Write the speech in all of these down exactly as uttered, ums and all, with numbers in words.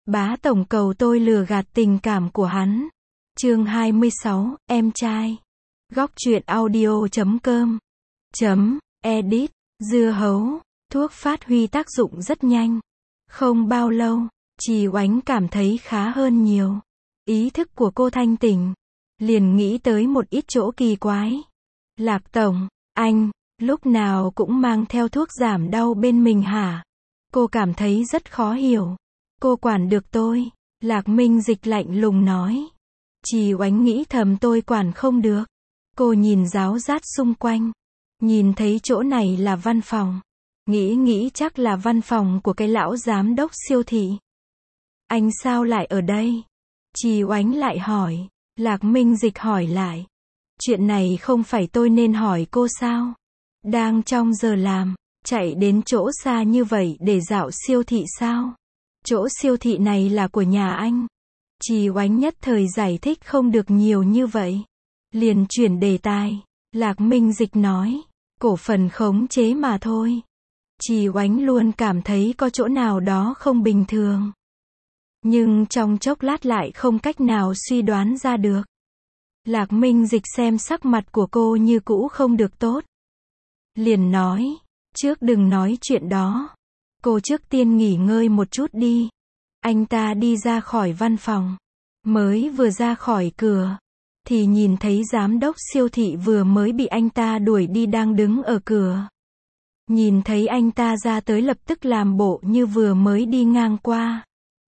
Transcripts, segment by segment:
Bá tổng cầu tôi lừa gạt tình cảm của hắn. Chương hai mươi sáu, em trai. Góc truyện audio chấm com chấm edit. Dưa hấu, thuốc phát huy tác dụng rất nhanh. Không bao lâu, Trì Oánh cảm thấy khá hơn nhiều. Ý thức của cô thanh tỉnh, liền nghĩ tới một ít chỗ kỳ quái. Lạc tổng, anh, lúc nào cũng mang theo thuốc giảm đau bên mình hả? Cô cảm thấy rất khó hiểu. Cô quản được tôi. Lạc Minh Dịch lạnh lùng nói. Trì Oánh nghĩ thầm tôi quản không được. Cô nhìn ráo rát xung quanh. Nhìn thấy chỗ này là văn phòng. Nghĩ nghĩ chắc là văn phòng của cái lão giám đốc siêu thị. Anh sao lại ở đây? Trì Oánh lại hỏi. Lạc Minh Dịch hỏi lại. Chuyện này không phải tôi nên hỏi cô sao? Đang trong giờ làm, chạy đến chỗ xa như vậy để dạo siêu thị sao? Chỗ siêu thị này là của nhà anh. Trì Oánh nhất thời giải thích không được nhiều như vậy. Liền chuyển đề tài. Lạc Minh Dịch nói. Cổ phần khống chế mà thôi. Trì Oánh luôn cảm thấy có chỗ nào đó không bình thường. Nhưng trong chốc lát lại không cách nào suy đoán ra được. Lạc Minh Dịch xem sắc mặt của cô như cũ không được tốt. Liền nói. Trước đừng nói chuyện đó. Cô trước tiên nghỉ ngơi một chút đi. Anh ta đi ra khỏi văn phòng. Mới vừa ra khỏi cửa. Thì nhìn thấy giám đốc siêu thị vừa mới bị anh ta đuổi đi đang đứng ở cửa. Nhìn thấy anh ta ra tới lập tức làm bộ như vừa mới đi ngang qua.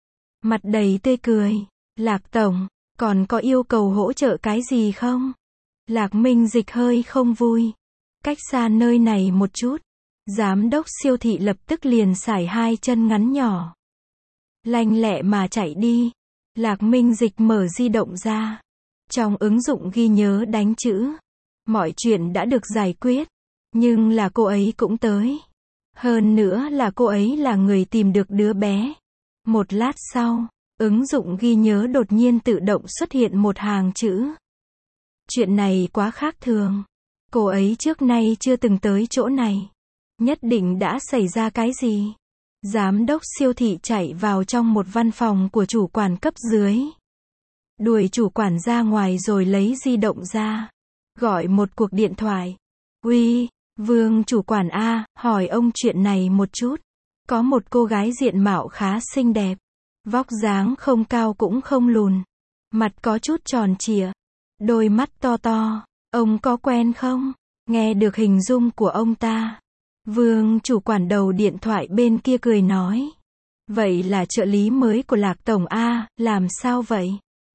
Mặt đầy tươi cười. Lạc tổng, còn có yêu cầu hỗ trợ cái gì không? Lạc Minh Dịch hơi không vui. Cách xa nơi này một chút. Giám đốc siêu thị lập tức liền sải hai chân ngắn nhỏ. Lanh lẹ mà chạy đi. Lạc Minh Dịch mở di động ra. Trong ứng dụng ghi nhớ đánh chữ. Mọi chuyện đã được giải quyết. Nhưng là cô ấy cũng tới. Hơn nữa là cô ấy là người tìm được đứa bé. Một lát sau, ứng dụng ghi nhớ đột nhiên tự động xuất hiện một hàng chữ. Chuyện này quá khác thường. Cô ấy trước nay chưa từng tới chỗ này. Nhất định đã xảy ra cái gì? Giám đốc siêu thị chạy vào trong một văn phòng của chủ quản cấp dưới. Đuổi chủ quản ra ngoài rồi lấy di động ra. Gọi một cuộc điện thoại. Uy, Vương chủ quản A, hỏi ông chuyện này một chút. Có một cô gái diện mạo khá xinh đẹp. Vóc dáng không cao cũng không lùn. Mặt có chút tròn trịa. Đôi mắt to to. Ông có quen không? Nghe được hình dung của ông ta. Vương chủ quản đầu điện thoại bên kia cười nói. Vậy là trợ lý mới của Lạc tổng A, làm sao vậy?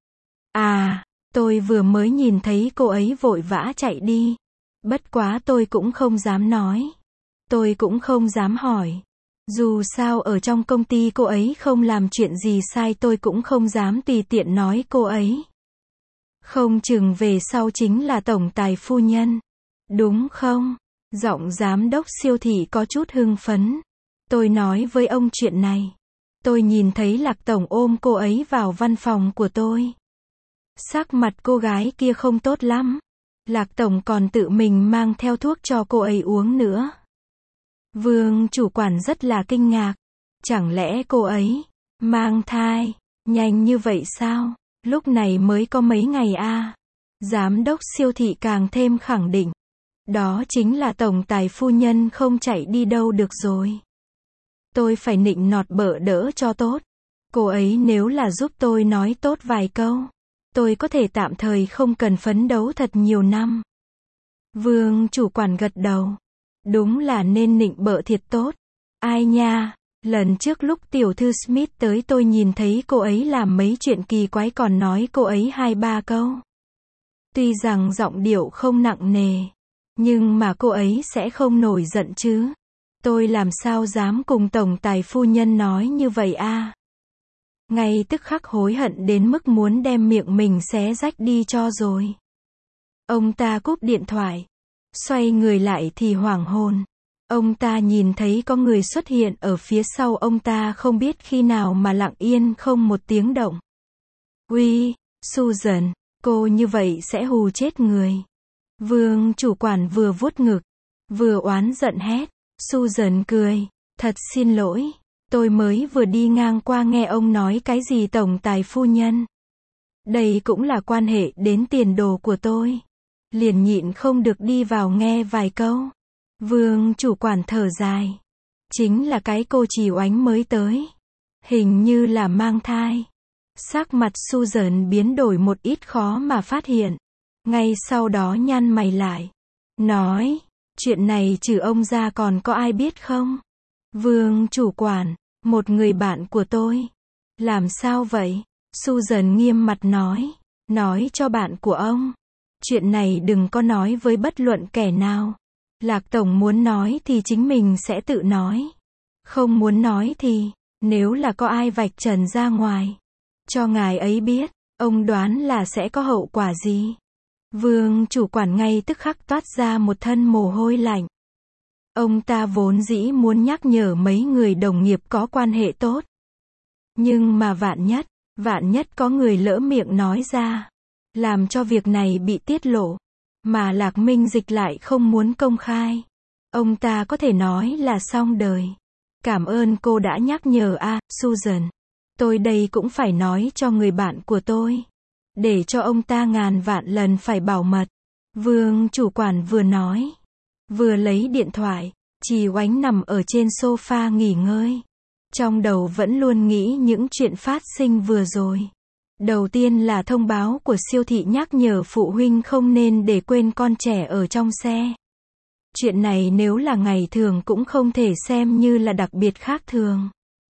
À, tôi vừa mới nhìn thấy cô ấy vội vã chạy đi. Bất quá tôi cũng không dám nói. Tôi cũng không dám hỏi. Dù sao ở trong công ty cô ấy không làm chuyện gì sai tôi cũng không dám tùy tiện nói cô ấy. Không chừng về sau chính là tổng tài phu nhân. Đúng không? Giọng giám đốc siêu thị có chút hưng phấn. Tôi nói với ông chuyện này. Tôi nhìn thấy Lạc tổng ôm cô ấy vào văn phòng của tôi. Sắc mặt cô gái kia không tốt lắm. Lạc tổng còn tự mình mang theo thuốc cho cô ấy uống nữa. Vương chủ quản rất là kinh ngạc. Chẳng lẽ cô ấy mang thai nhanh như vậy sao? Lúc này mới có mấy ngày a. À? Giám đốc siêu thị càng thêm khẳng định. Đó chính là tổng tài phu nhân không chạy đi đâu được rồi. Tôi phải nịnh nọt bợ đỡ cho tốt. Cô ấy nếu là giúp tôi nói tốt vài câu, tôi có thể tạm thời không cần phấn đấu thật nhiều năm. Vương chủ quản gật đầu. Đúng là nên nịnh bợ thiệt tốt. Ai nha, lần trước lúc tiểu thư Smith tới tôi nhìn thấy cô ấy làm mấy chuyện kỳ quái còn nói cô ấy hai ba câu. Tuy rằng giọng điệu không nặng nề. Nhưng mà cô ấy sẽ không nổi giận chứ. Tôi làm sao dám cùng tổng tài phu nhân nói như vậy a? À? Ngay tức khắc hối hận đến mức muốn đem miệng mình xé rách đi cho rồi. Ông ta cúp điện thoại. Xoay người lại thì hoảng hồn. Ông ta nhìn thấy có người xuất hiện ở phía sau ông ta không biết khi nào mà lặng yên không một tiếng động. Uy, Susan, cô như vậy sẽ hù chết người. Vương chủ quản vừa vuốt ngực, vừa oán giận hét. Susan cười. Thật xin lỗi. Tôi mới vừa đi ngang qua nghe ông nói cái gì tổng tài phu nhân. Đây cũng là quan hệ đến tiền đồ của tôi. Liền nhịn không được đi vào nghe vài câu. Vương chủ quản thở dài. Chính là cái cô Trì Oánh mới tới. Hình như là mang thai. Sắc mặt Susan biến đổi một ít khó mà phát hiện. Ngay sau đó nhăn mày lại. Nói, chuyện này trừ ông ra còn có ai biết không? Vương chủ quản, một người bạn của tôi. Làm sao vậy? Susan nghiêm mặt nói. Nói cho bạn của ông. Chuyện này đừng có nói với bất luận kẻ nào. Lạc Tổng muốn nói thì chính mình sẽ tự nói. Không muốn nói thì, nếu là có ai vạch trần ra ngoài, cho ngài ấy biết, ông đoán là sẽ có hậu quả gì? Vương chủ quản ngay tức khắc toát ra một thân mồ hôi lạnh. Ông ta vốn dĩ muốn nhắc nhở mấy người đồng nghiệp có quan hệ tốt. Nhưng mà vạn nhất, vạn nhất có người lỡ miệng nói ra, làm cho việc này bị tiết lộ, mà Lạc Minh Dịch lại không muốn công khai. Ông ta có thể nói là xong đời. Cảm ơn cô đã nhắc nhở a, à, Susan. Tôi đây cũng phải nói cho người bạn của tôi. Để cho ông ta ngàn vạn lần phải bảo mật. Vương chủ quản vừa nói, vừa lấy điện thoại. Trì Oánh nằm ở trên sofa nghỉ ngơi. Trong đầu vẫn luôn nghĩ những chuyện phát sinh vừa rồi. Đầu tiên là thông báo của siêu thị nhắc nhở phụ huynh không nên để quên con trẻ ở trong xe. Chuyện này nếu là ngày thường cũng không thể xem như là đặc biệt khác thường.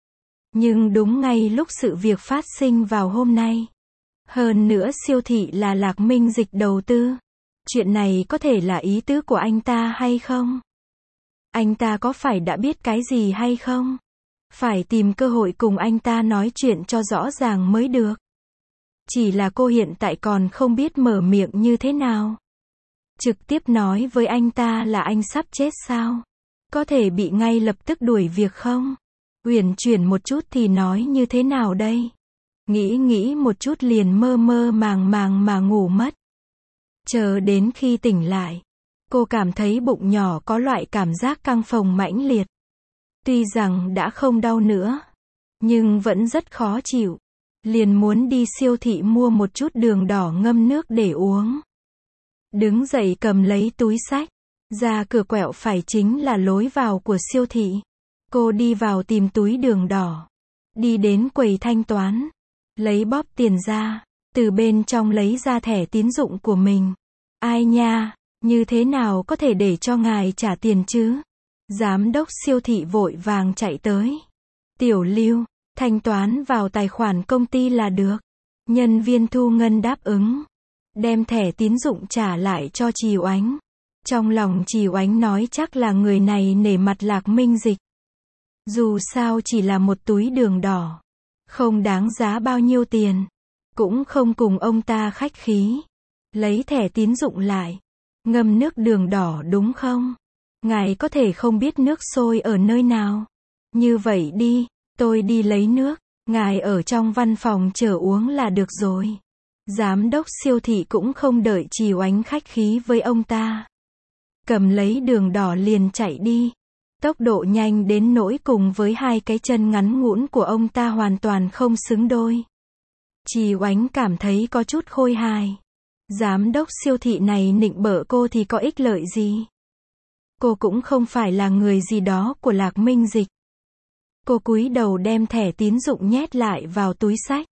Nhưng đúng ngay lúc sự việc phát sinh vào hôm nay. Hơn nữa siêu thị là Lạc Minh Dịch đầu tư. Chuyện này có thể là ý tứ của anh ta hay không? Anh ta có phải đã biết cái gì hay không? Phải tìm cơ hội cùng anh ta nói chuyện cho rõ ràng mới được. Chỉ là cô hiện tại còn không biết mở miệng như thế nào. Trực tiếp nói với anh ta là anh sắp chết sao? Có thể bị ngay lập tức đuổi việc không? Uyển chuyển một chút thì nói như thế nào đây? Nghĩ nghĩ một chút liền mơ mơ màng màng mà ngủ mất. Chờ đến khi tỉnh lại, cô cảm thấy bụng nhỏ có loại cảm giác căng phồng mãnh liệt. Tuy rằng đã không đau nữa, nhưng vẫn rất khó chịu. Liền muốn đi siêu thị mua một chút đường đỏ ngâm nước để uống. Đứng dậy cầm lấy túi xách, ra cửa quẹo phải chính là lối vào của siêu thị. Cô đi vào tìm túi đường đỏ. Đi đến quầy thanh toán. Lấy bóp tiền ra. Từ bên trong lấy ra thẻ tín dụng của mình. Ai nha, như thế nào có thể để cho ngài trả tiền chứ? Giám đốc siêu thị vội vàng chạy tới. Tiểu Lưu, thanh toán vào tài khoản công ty là được. Nhân viên thu ngân đáp ứng. Đem thẻ tín dụng trả lại cho Trì Oánh. Trong lòng Trì Oánh nói chắc là người này nể mặt Lạc Minh Dịch. Dù sao chỉ là một túi đường đỏ. Không đáng giá bao nhiêu tiền. Cũng không cùng ông ta khách khí. Lấy thẻ tín dụng lại. Ngâm nước đường đỏ đúng không? Ngài có thể không biết nước sôi ở nơi nào. Như vậy đi, tôi đi lấy nước. Ngài ở trong văn phòng chờ uống là được rồi. Giám đốc siêu thị cũng không đợi Trì Oánh khách khí với ông ta. Cầm lấy đường đỏ liền chạy đi. Tốc độ nhanh đến nỗi cùng với hai cái chân ngắn ngũn của ông ta hoàn toàn không xứng đôi. Trì Oánh cảm thấy có chút khôi hài. Giám đốc siêu thị này nịnh bợ cô thì có ích lợi gì? Cô cũng không phải là người gì đó của Lạc Minh Dịch. Cô cúi đầu đem thẻ tín dụng nhét lại vào túi xách.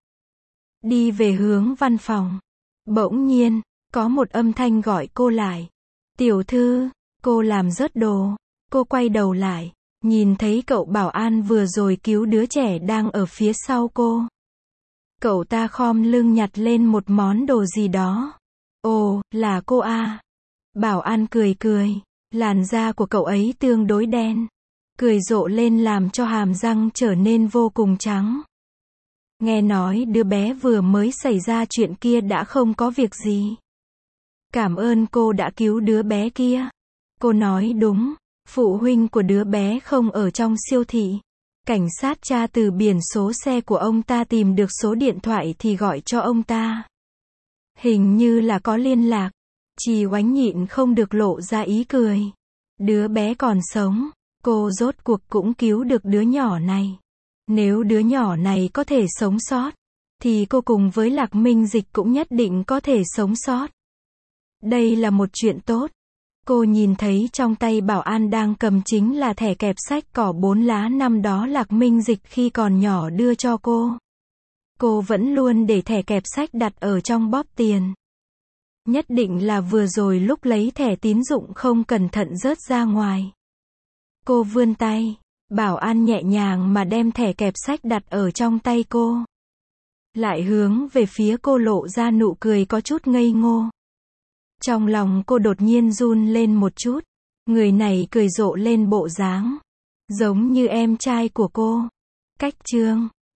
Đi về hướng văn phòng. Bỗng nhiên, có một âm thanh gọi cô lại. Tiểu thư, cô làm rớt đồ. Cô quay đầu lại, nhìn thấy cậu bảo an vừa rồi cứu đứa trẻ đang ở phía sau cô. Cậu ta khom lưng nhặt lên một món đồ gì đó. Ồ, là cô à. Bảo an cười cười. Làn da của cậu ấy tương đối đen. Cười rộ lên làm cho hàm răng trở nên vô cùng trắng. Nghe nói đứa bé vừa mới xảy ra chuyện kia đã không có việc gì. Cảm ơn cô đã cứu đứa bé kia. Cô nói đúng. Phụ huynh của đứa bé không ở trong siêu thị. Cảnh sát tra từ biển số xe của ông ta tìm được số điện thoại thì gọi cho ông ta. Hình như là có liên lạc. Trì Oánh nhịn không được lộ ra ý cười. Đứa bé còn sống. Cô rốt cuộc cũng cứu được đứa nhỏ này. Nếu đứa nhỏ này có thể sống sót, thì cô cùng với Lạc Minh Dịch cũng nhất định có thể sống sót. Đây là một chuyện tốt. Cô nhìn thấy trong tay bảo an đang cầm chính là thẻ kẹp sách cỏ bốn lá năm đó Lạc Minh Dịch khi còn nhỏ đưa cho cô. Cô vẫn luôn để thẻ kẹp sách đặt ở trong bóp tiền. Nhất định là vừa rồi lúc lấy thẻ tín dụng không cẩn thận rớt ra ngoài. Cô vươn tay, bảo an nhẹ nhàng mà đem thẻ kẹp sách đặt ở trong tay cô. Lại hướng về phía cô lộ ra nụ cười có chút ngây ngô. Trong lòng cô đột nhiên run lên một chút. Người này cười rộ lên bộ dáng giống như em trai của cô. Cách chương